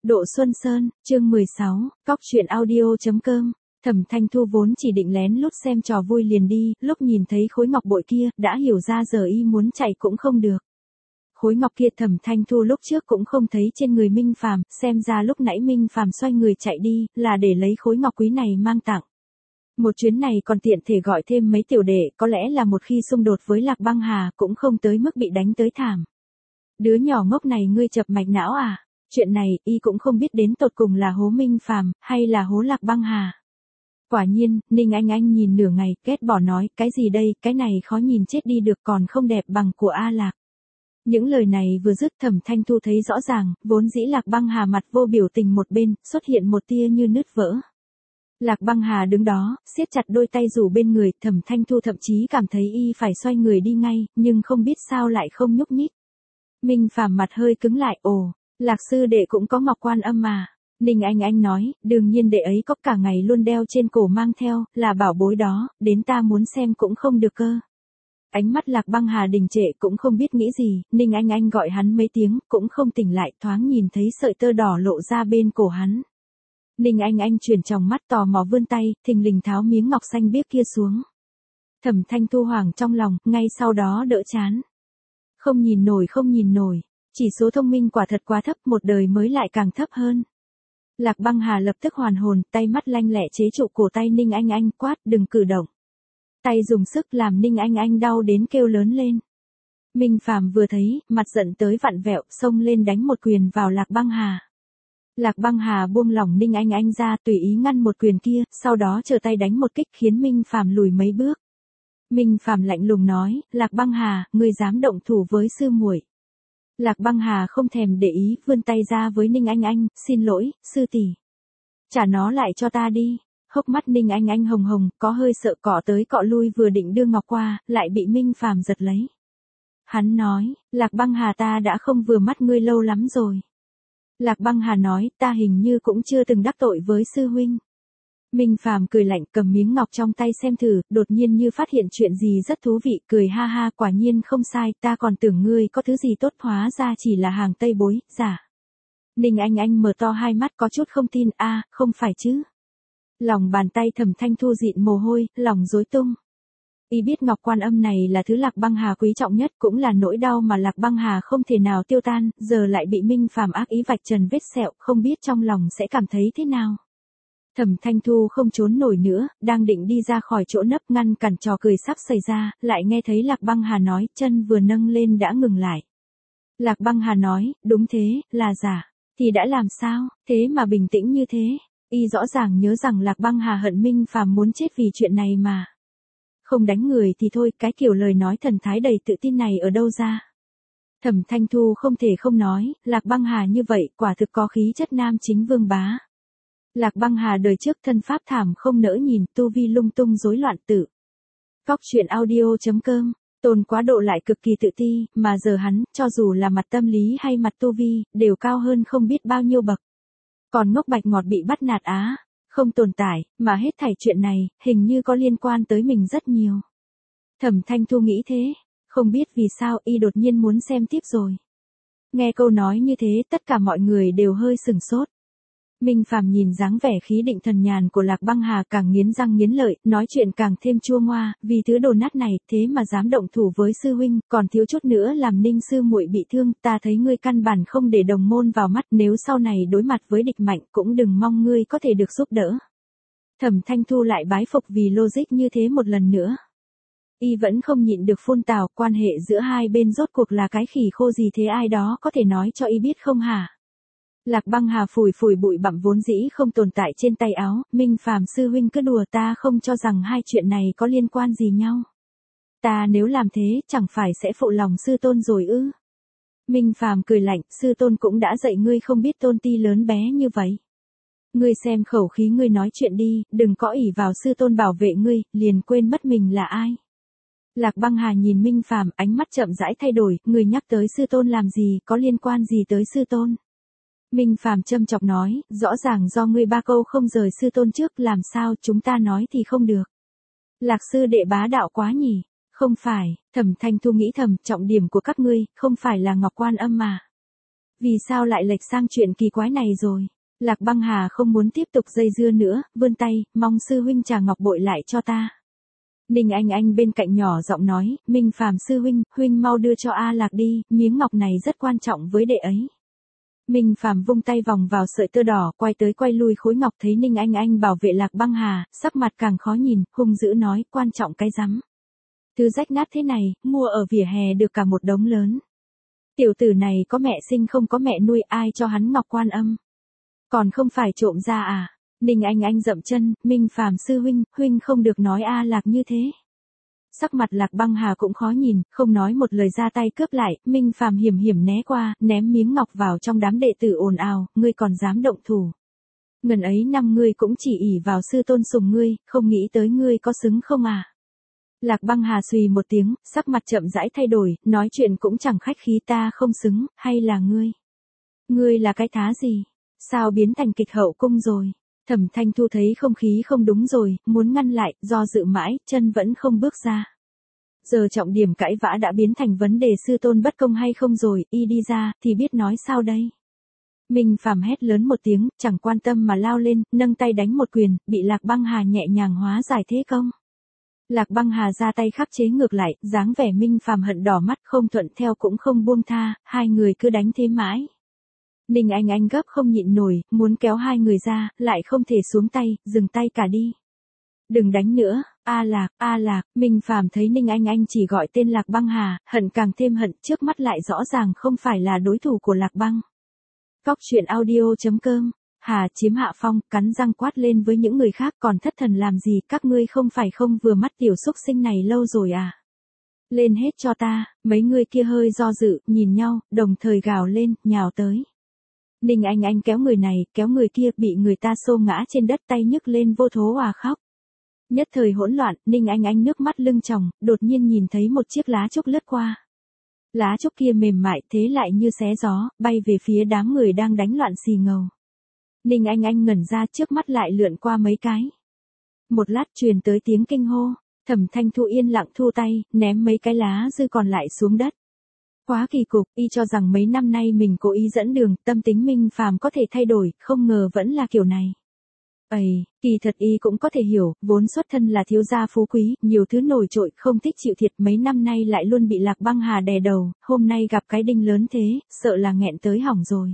Độ Xuân Sơn, chương 16, cóc truyện audio.com. Thẩm Thanh Thu vốn chỉ định lén lút xem trò vui liền đi, lúc nhìn thấy khối ngọc bội kia, đã hiểu ra giờ y muốn chạy cũng không được. Khối ngọc kia Thẩm Thanh Thu lúc trước cũng không thấy trên người Minh Phàm, xem ra lúc nãy Minh Phàm xoay người chạy đi, là để lấy khối ngọc quý này mang tặng. Một chuyến này còn tiện thể gọi thêm mấy tiểu đệ, có lẽ là một khi xung đột với Lạc Băng Hà cũng không tới mức bị đánh tới thảm. Đứa nhỏ ngốc này ngươi chập mạch não à? Chuyện này, y cũng không biết đến tột cùng là hố Minh Phàm hay là hố Lạc Băng Hà. Quả nhiên, Ninh Anh nhìn nửa ngày, ghét bỏ nói, cái gì đây, cái này khó nhìn chết đi được còn không đẹp bằng của A Lạc. Những lời này vừa dứt Thẩm Thanh Thu thấy rõ ràng, vốn dĩ Lạc Băng Hà mặt vô biểu tình một bên, xuất hiện một tia như nứt vỡ. Lạc Băng Hà đứng đó, siết chặt đôi tay rủ bên người, Thẩm Thanh Thu thậm chí cảm thấy y phải xoay người đi ngay, nhưng không biết sao lại không nhúc nhích. Minh Phàm mặt hơi cứng lại, ồ, Lạc sư đệ cũng có ngọc quan âm mà. Ninh Anh nói, đương nhiên đệ ấy có cả ngày luôn đeo trên cổ mang theo, là bảo bối đó, đến ta muốn xem cũng không được cơ. Ánh mắt Lạc Băng Hà đình trệ cũng không biết nghĩ gì, Ninh Anh gọi hắn mấy tiếng, cũng không tỉnh lại, thoáng nhìn thấy sợi tơ đỏ lộ ra bên cổ hắn. Ninh Anh chuyển tròng mắt tò mò vươn tay, thình lình tháo miếng ngọc xanh biếc kia xuống. Thẩm Thanh Thu hoảng trong lòng, ngay sau đó đỡ chán. Không nhìn nổi, chỉ số thông minh quả thật quá thấp, một đời mới lại càng thấp hơn. Lạc Băng Hà lập tức hoàn hồn, tay mắt lanh lẹ chế trụ cổ tay Ninh Anh quát, đừng cử động. Tay dùng sức làm Ninh Anh đau đến kêu lớn lên. Minh Phàm vừa thấy, mặt giận tới vặn vẹo, xông lên đánh một quyền vào Lạc Băng Hà. Lạc Băng Hà buông lỏng Ninh Anh ra, tùy ý ngăn một quyền kia, sau đó trở tay đánh một kích khiến Minh Phàm lùi mấy bước. Minh Phàm lạnh lùng nói, Lạc Băng Hà, ngươi dám động thủ với sư muội. Lạc Băng Hà không thèm để ý, vươn tay ra với Ninh Anh, xin lỗi, sư tỷ. Trả nó lại cho ta đi. Hốc mắt Ninh Anh hồng hồng, có hơi sợ cọ tới cọ lui vừa định đưa ngọc qua, lại bị Minh Phàm giật lấy. Hắn nói, Lạc Băng Hà ta đã không vừa mắt ngươi lâu lắm rồi. Lạc Băng Hà nói, ta hình như cũng chưa từng đắc tội với sư huynh. Minh Phàm cười lạnh cầm miếng ngọc trong tay xem thử, đột nhiên như phát hiện chuyện gì rất thú vị, cười ha ha, quả nhiên không sai, ta còn tưởng ngươi có thứ gì tốt, hóa ra chỉ là hàng Tây bối, giả. Ninh Anh mở to hai mắt có chút không tin, a, không phải chứ. Lòng bàn tay Thẩm Thanh Thu dịn mồ hôi, lòng rối tung. Y biết ngọc quan âm này là thứ Lạc Băng Hà quý trọng nhất, cũng là nỗi đau mà Lạc Băng Hà không thể nào tiêu tan, giờ lại bị Minh Phàm ác ý vạch trần vết sẹo, không biết trong lòng sẽ cảm thấy thế nào. Thẩm Thanh Thu không trốn nổi nữa, đang định đi ra khỏi chỗ nấp ngăn cản trò cười sắp xảy ra, lại nghe thấy Lạc Băng Hà nói, chân vừa nâng lên đã ngừng lại. Lạc Băng Hà nói, đúng thế, là giả. Thì đã làm sao, thế mà bình tĩnh như thế. Y rõ ràng nhớ rằng Lạc Băng Hà hận Minh Phàm muốn chết vì chuyện này mà. Không đánh người thì thôi, cái kiểu lời nói thần thái đầy tự tin này ở đâu ra. Thẩm Thanh Thu không thể không nói, Lạc Băng Hà như vậy quả thực có khí chất nam chính vương bá. Lạc Băng Hà đời trước thân pháp thảm không nỡ nhìn, tu vi lung tung rối loạn tử. Cóc truyện audio.com, Tôn Quá Độ lại cực kỳ tự ti, mà giờ hắn, cho dù là mặt tâm lý hay mặt tu vi, đều cao hơn không biết bao nhiêu bậc. Còn ngốc bạch ngọt bị bắt nạt á, không tồn tại, mà hết thảy chuyện này, hình như có liên quan tới mình rất nhiều. Thẩm Thanh Thu nghĩ thế, không biết vì sao y đột nhiên muốn xem tiếp rồi. Nghe câu nói như thế tất cả mọi người đều hơi sửng sốt. Minh Phàm nhìn dáng vẻ khí định thần nhàn của Lạc Băng Hà càng nghiến răng nghiến lợi, nói chuyện càng thêm chua ngoa, vì thứ đồ nát này, thế mà dám động thủ với sư huynh, còn thiếu chút nữa làm Ninh sư muội bị thương, ta thấy ngươi căn bản không để đồng môn vào mắt, nếu sau này đối mặt với địch mạnh cũng đừng mong ngươi có thể được giúp đỡ. Thẩm Thanh Thu lại bái phục vì logic như thế một lần nữa. Y vẫn không nhịn được phun tào, quan hệ giữa hai bên rốt cuộc là cái khỉ khô gì thế, ai đó có thể nói cho y biết không hả? Lạc Băng Hà phủi bụi bặm vốn dĩ không tồn tại trên tay áo, Minh Phàm sư huynh cứ đùa, ta không cho rằng hai chuyện này có liên quan gì nhau. Ta nếu làm thế, chẳng phải sẽ phụ lòng sư tôn rồi ư? Minh Phàm cười lạnh, sư tôn cũng đã dạy ngươi không biết tôn ti lớn bé như vậy. Ngươi xem khẩu khí ngươi nói chuyện đi, đừng có ỷ vào sư tôn bảo vệ ngươi, liền quên mất mình là ai. Lạc Băng Hà nhìn Minh Phàm, ánh mắt chậm rãi thay đổi, ngươi nhắc tới sư tôn làm gì, có liên quan gì tới sư tôn? Minh Phàm châm chọc nói, rõ ràng do ngươi ba câu không rời sư tôn trước, làm sao chúng ta nói thì không được. Lạc sư đệ bá đạo quá nhỉ? Không phải, Thẩm Thanh Thu nghĩ thầm, trọng điểm của các ngươi, không phải là ngọc quan âm mà. Vì sao lại lệch sang chuyện kỳ quái này rồi? Lạc Băng Hà không muốn tiếp tục dây dưa nữa, vươn tay, mong sư huynh trả ngọc bội lại cho ta. Ninh Anh Anh bên cạnh nhỏ giọng nói, Minh Phàm sư huynh, huynh mau đưa cho A Lạc đi, miếng ngọc này rất quan trọng với đệ ấy. Minh Phàm vung tay vòng vào sợi tơ đỏ, quay tới quay lui khối ngọc, thấy Ninh Anh Anh bảo vệ Lạc Băng Hà, sắc mặt càng khó nhìn, hung dữ nói, quan trọng cái rắm. Thứ rách nát thế này, mua ở vỉa hè được cả một đống lớn. Tiểu tử này có mẹ sinh không có mẹ nuôi, ai cho hắn ngọc quan âm? Còn không phải trộm ra à? Ninh Anh Anh dậm chân, Minh Phàm sư huynh, huynh không được nói A Lạc như thế. Sắc mặt Lạc Băng Hà cũng khó nhìn, không nói một lời ra tay cướp lại, Minh Phàm hiểm hiểm né qua, ném miếng ngọc vào trong đám đệ tử ồn ào, ngươi còn dám động thủ. Ngần ấy năm ngươi cũng chỉ ỷ vào sư tôn sùng ngươi, không nghĩ tới ngươi có xứng không à? Lạc Băng Hà xùy một tiếng, sắc mặt chậm rãi thay đổi, nói chuyện cũng chẳng khách khí, ta không xứng, hay là ngươi? Ngươi là cái thá gì? Sao biến thành kịch hậu cung rồi? Thẩm Thanh Thu thấy không khí không đúng rồi, muốn ngăn lại, do dự mãi, chân vẫn không bước ra. Giờ trọng điểm cãi vã đã biến thành vấn đề sư tôn bất công hay không rồi, y đi ra, thì biết nói sao đây? Minh Phàm hét lớn một tiếng, chẳng quan tâm mà lao lên, nâng tay đánh một quyền, bị Lạc Băng Hà nhẹ nhàng hóa giải thế công. Lạc Băng Hà ra tay khắc chế ngược lại, dáng vẻ Minh Phàm hận đỏ mắt, không thuận theo cũng không buông tha, hai người cứ đánh thế mãi. Ninh Anh Anh gấp không nhịn nổi, muốn kéo hai người ra, lại không thể xuống tay, dừng tay cả đi. Đừng đánh nữa, A Lạc, Minh Phàm thấy Ninh Anh Anh chỉ gọi tên Lạc Băng Hà, hận càng thêm hận, trước mắt lại rõ ràng không phải là đối thủ của Lạc Băng. Cóc truyện audio.com, Hà chiếm hạ phong, cắn răng quát lên với những người khác, còn thất thần làm gì, các ngươi không phải không vừa mắt tiểu xúc sinh này lâu rồi à? Lên hết cho ta, mấy người kia hơi do dự, nhìn nhau, đồng thời gào lên, nhào tới. Ninh Anh Anh kéo người này, kéo người kia, bị người ta xô ngã trên đất, tay nhức lên vô thố khóc. Nhất thời hỗn loạn, Ninh Anh Anh nước mắt lưng tròng, đột nhiên nhìn thấy một chiếc lá trúc lướt qua. Lá trúc kia mềm mại thế lại như xé gió, bay về phía đám người đang đánh loạn xì ngầu. Ninh Anh Anh ngẩn ra, trước mắt lại lượn qua mấy cái. Một lát truyền tới tiếng kinh hô, Thẩm Thanh Thu yên lặng thu tay, ném mấy cái lá dư còn lại xuống đất. Quá kỳ cục, y cho rằng mấy năm nay mình cố ý dẫn đường, tâm tính Minh Phàm có thể thay đổi, không ngờ vẫn là kiểu này. Kỳ thật y cũng có thể hiểu, vốn xuất thân là thiếu gia phú quý, nhiều thứ nổi trội, không thích chịu thiệt, mấy năm nay lại luôn bị Lạc Băng Hà đè đầu, hôm nay gặp cái đinh lớn thế, sợ là nghẹn tới hỏng rồi.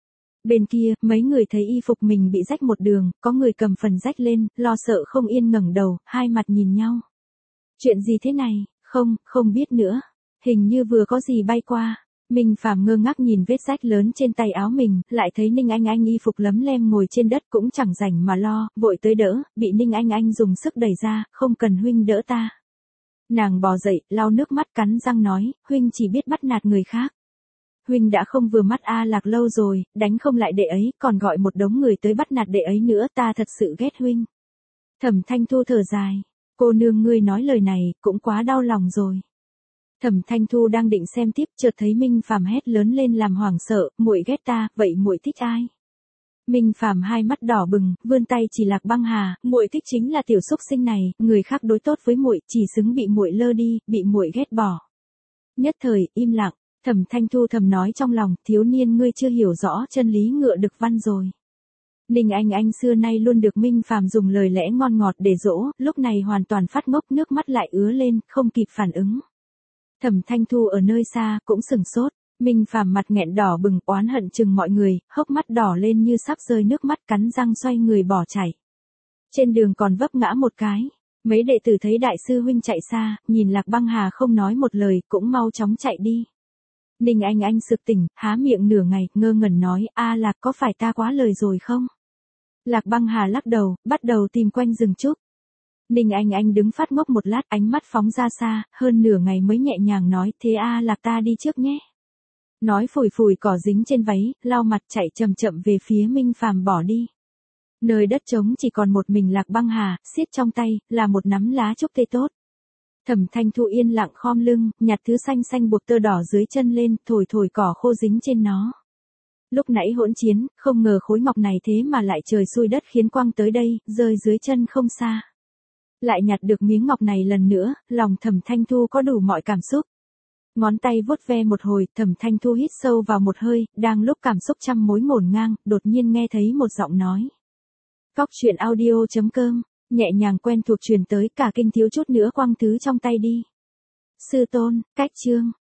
Bên kia, mấy người thấy y phục mình bị rách một đường, có người cầm phần rách lên, lo sợ không yên ngẩng đầu, hai mặt nhìn nhau. Chuyện gì thế này? Không biết nữa. Hình như vừa có gì bay qua. Minh Phàm ngơ ngác nhìn vết rách lớn trên tay áo mình, lại thấy Ninh Anh Anh y phục lấm lem ngồi trên đất cũng chẳng rảnh mà lo, vội tới đỡ, bị Ninh Anh Anh dùng sức đẩy ra, không cần huynh đỡ ta. Nàng bò dậy, lau nước mắt cắn răng nói, huynh chỉ biết bắt nạt người khác. Huynh đã không vừa mắt A Lạc lâu rồi, đánh không lại đệ ấy, còn gọi một đống người tới bắt nạt đệ ấy nữa, ta thật sự ghét huynh. Thẩm Thanh Thu thở dài, cô nương ngươi nói lời này, cũng quá đau lòng rồi. Thẩm Thanh Thu đang định xem tiếp, chợt thấy Minh Phàm hét lớn lên làm hoảng sợ, muội ghét ta, vậy muội thích ai? Minh Phàm hai mắt đỏ bừng, vươn tay chỉ Lạc Băng Hà, muội thích chính là tiểu xúc sinh này, người khác đối tốt với muội, chỉ xứng bị muội lơ đi, bị muội ghét bỏ. Nhất thời im lặng, Thẩm Thanh Thu thầm nói trong lòng, thiếu niên ngươi chưa hiểu rõ chân lý ngựa đực văn rồi. Ninh Anh Anh xưa nay luôn được Minh Phàm dùng lời lẽ ngon ngọt để dỗ, lúc này hoàn toàn phát ngốc, nước mắt lại ứa lên, không kịp phản ứng. Thẩm Thanh Thu ở nơi xa, cũng sửng sốt, Minh Phàm mặt nghẹn đỏ bừng, oán hận chừng mọi người, hốc mắt đỏ lên như sắp rơi nước mắt, cắn răng xoay người bỏ chạy. Trên đường còn vấp ngã một cái, mấy đệ tử thấy đại sư huynh chạy xa, nhìn Lạc Băng Hà không nói một lời, cũng mau chóng chạy đi. Ninh Anh Anh sực tỉnh, há miệng nửa ngày, ngơ ngẩn nói, A Lạc có phải ta quá lời rồi không? Lạc Băng Hà lắc đầu, bắt đầu tìm quanh rừng trúc. Ninh Anh Anh đứng phát ngốc một lát, ánh mắt phóng ra xa, hơn nửa ngày mới nhẹ nhàng nói, thế A Lạc ta đi trước nhé. Nói phủi phủi cỏ dính trên váy, lau mặt chạy chậm chậm về phía Minh Phàm bỏ đi. Nơi đất trống chỉ còn một mình Lạc Băng Hà, siết trong tay, là một nắm lá trúc tê tốt. Thẩm Thanh Thu yên lặng khom lưng, nhặt thứ xanh xanh buộc tơ đỏ dưới chân lên, thổi thổi cỏ khô dính trên nó. Lúc nãy hỗn chiến, không ngờ khối ngọc này thế mà lại trời xui đất khiến quăng tới đây, rơi dưới chân không xa. Lại nhặt được miếng ngọc này lần nữa, lòng Thẩm Thanh Thu có đủ mọi cảm xúc. Ngón tay vuốt ve một hồi, Thẩm Thanh Thu hít sâu vào một hơi, đang lúc cảm xúc trăm mối ngổn ngang, đột nhiên nghe thấy một giọng nói. Cóc truyện audio.com, nhẹ nhàng quen thuộc truyền tới, cả kinh thiếu chút nữa quăng thứ trong tay đi. Sư tôn, cách chương,